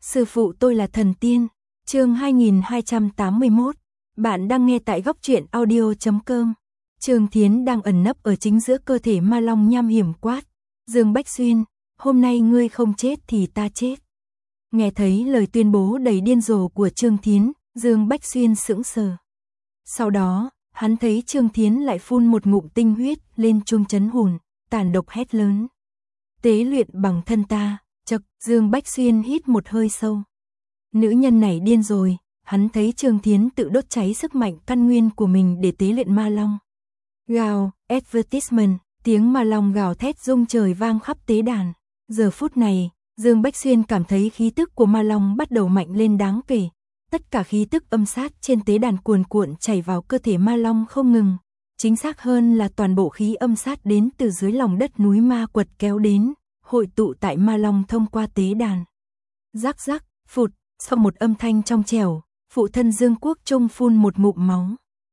Sư phụ tôi là thần tiên. Chương 2281. Bạn đang nghe tại góc truyện audio.com. Trương Thiến đang ẩn nấp ở chính giữa cơ thể ma long nham hiểm quát. Dương Bách Xuyên, hôm nay ngươi không chết thì ta chết. Nghe thấy lời tuyên bố đầy điên rồ của Trương Thiến, Dương Bách Xuyên sững sờ. Sau đó, hắn thấy Trương Thiến lại phun một ngụm tinh huyết lên chuông chấn hồn, tàn độc hét lớn. Tế luyện bằng thân ta. Chậc, Dương Bách Xuyên hít một hơi sâu. Nữ nhân này điên rồi, hắn thấy Trương Thiến tự đốt cháy sức mạnh căn nguyên của mình để tế luyện ma long. Gào, advertisement, tiếng ma long gào thét rung trời vang khắp tế đàn. Giờ phút này, Dương Bách Xuyên cảm thấy khí tức của ma long bắt đầu mạnh lên đáng kể. Tất cả khí tức âm sát trên tế đàn cuồn cuộn chảy vào cơ thể ma long không ngừng. Chính xác hơn là toàn bộ khí âm sát đến từ dưới lòng đất núi ma quật kéo đến, hội tụ tại ma long thông qua tế đàn. Rắc rắc, phụt, sau một âm thanh trong trẻo, phụ thân Dương Quốc Trung phun một ngụm máu.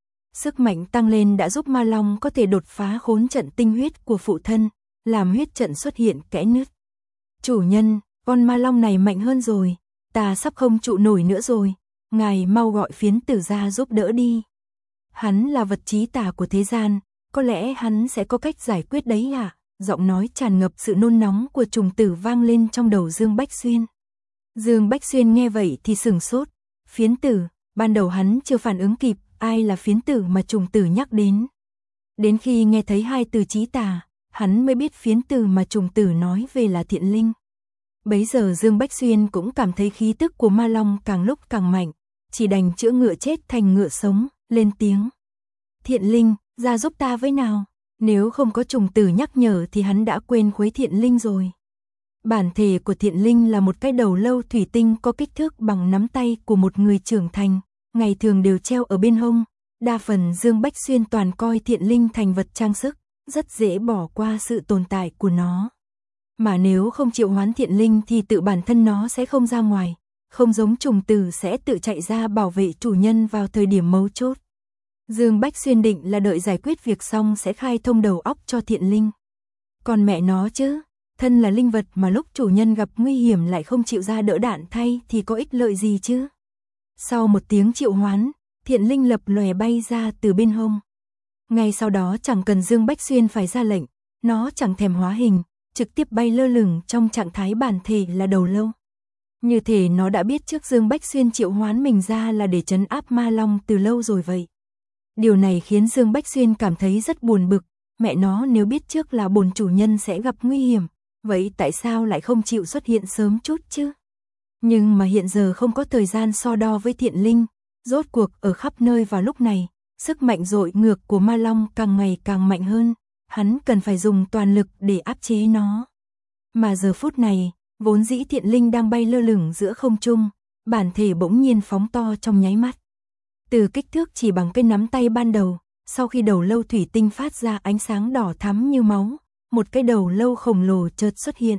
Sức mạnh tăng lên đã giúp ma long có thể đột phá khốn trận tinh huyết của phụ thân, làm huyết trận xuất hiện kẽ nứt. Chủ nhân, con ma long này mạnh hơn rồi, ta sắp không trụ nổi nữa rồi, ngài mau gọi Phiến Tử ra giúp đỡ đi. Hắn là vật trí tà của thế gian, có lẽ hắn sẽ có cách giải quyết đấy ạ. Giọng nói tràn ngập sự nôn nóng của Trùng Tử vang lên trong đầu Dương Bách Xuyên. Dương Bách Xuyên nghe vậy thì sửng sốt. Phiến Tử, ban đầu hắn chưa phản ứng kịp ai là Phiến Tử mà Trùng Tử nhắc đến. Đến khi nghe thấy hai từ trí tà, hắn mới biết Phiến Tử mà Trùng Tử nói về là Thiện Linh. Bấy giờ Dương Bách Xuyên cũng cảm thấy khí tức của ma long càng lúc càng mạnh, chỉ đành chữa ngựa chết thành ngựa sống, lên tiếng. Thiện Linh, ra giúp ta với nào. Nếu không có Trùng Tử nhắc nhở thì hắn đã quên khuấy Thiện Linh rồi. Bản thể của Thiện Linh là một cái đầu lâu thủy tinh có kích thước bằng nắm tay của một người trưởng thành, ngày thường đều treo ở bên hông. Đa phần Dương Bách Xuyên toàn coi Thiện Linh thành vật trang sức, rất dễ bỏ qua sự tồn tại của nó. Mà nếu không triệu hoán Thiện Linh thì tự bản thân nó sẽ không ra ngoài, không giống Trùng Tử sẽ tự chạy ra bảo vệ chủ nhân vào thời điểm mấu chốt. Dương Bách Xuyên định là đợi giải quyết việc xong sẽ khai thông đầu óc cho Thiện Linh. Còn mẹ nó chứ, thân là linh vật mà lúc chủ nhân gặp nguy hiểm lại không chịu ra đỡ đạn thay thì có ích lợi gì chứ. Sau một tiếng triệu hoán, Thiện Linh lập lòe bay ra từ bên hông. Ngay sau đó chẳng cần Dương Bách Xuyên phải ra lệnh, nó chẳng thèm hóa hình, trực tiếp bay lơ lửng trong trạng thái bản thể là đầu lâu. Như thể nó đã biết trước Dương Bách Xuyên triệu hoán mình ra là để trấn áp ma long từ lâu rồi vậy. Điều này khiến Dương Bách Xuyên cảm thấy rất buồn bực, mẹ nó nếu biết trước là bổn chủ nhân sẽ gặp nguy hiểm, vậy tại sao lại không chịu xuất hiện sớm chút chứ? Nhưng mà hiện giờ không có thời gian so đo với Thiện Linh, rốt cuộc ở khắp nơi vào lúc này, sức mạnh dội ngược của ma long càng ngày càng mạnh hơn, hắn cần phải dùng toàn lực để áp chế nó. Mà giờ phút này, vốn dĩ Thiện Linh đang bay lơ lửng giữa không trung, bản thể bỗng nhiên phóng to trong nháy mắt. Từ kích thước chỉ bằng cái nắm tay ban đầu, sau khi đầu lâu thủy tinh phát ra ánh sáng đỏ thắm như máu, một cái đầu lâu khổng lồ chợt xuất hiện.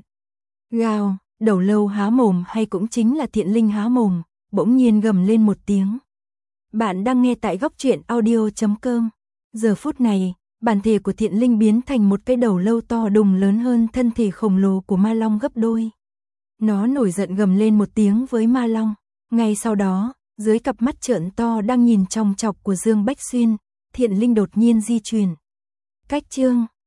Gào, đầu lâu há mồm hay cũng chính là Thiện Linh há mồm, bỗng nhiên gầm lên một tiếng. Bạn đang nghe tại góc truyện audio.com. Giờ phút này, bản thể của Thiện Linh biến thành một cái đầu lâu to đùng lớn hơn thân thể khổng lồ của ma long gấp đôi. Nó nổi giận gầm lên một tiếng với ma long. Ngay sau đó, dưới cặp mắt trợn to đang nhìn chòng chọc của Dương Bách Xuyên, Thiện Linh đột nhiên di chuyển. Cách chương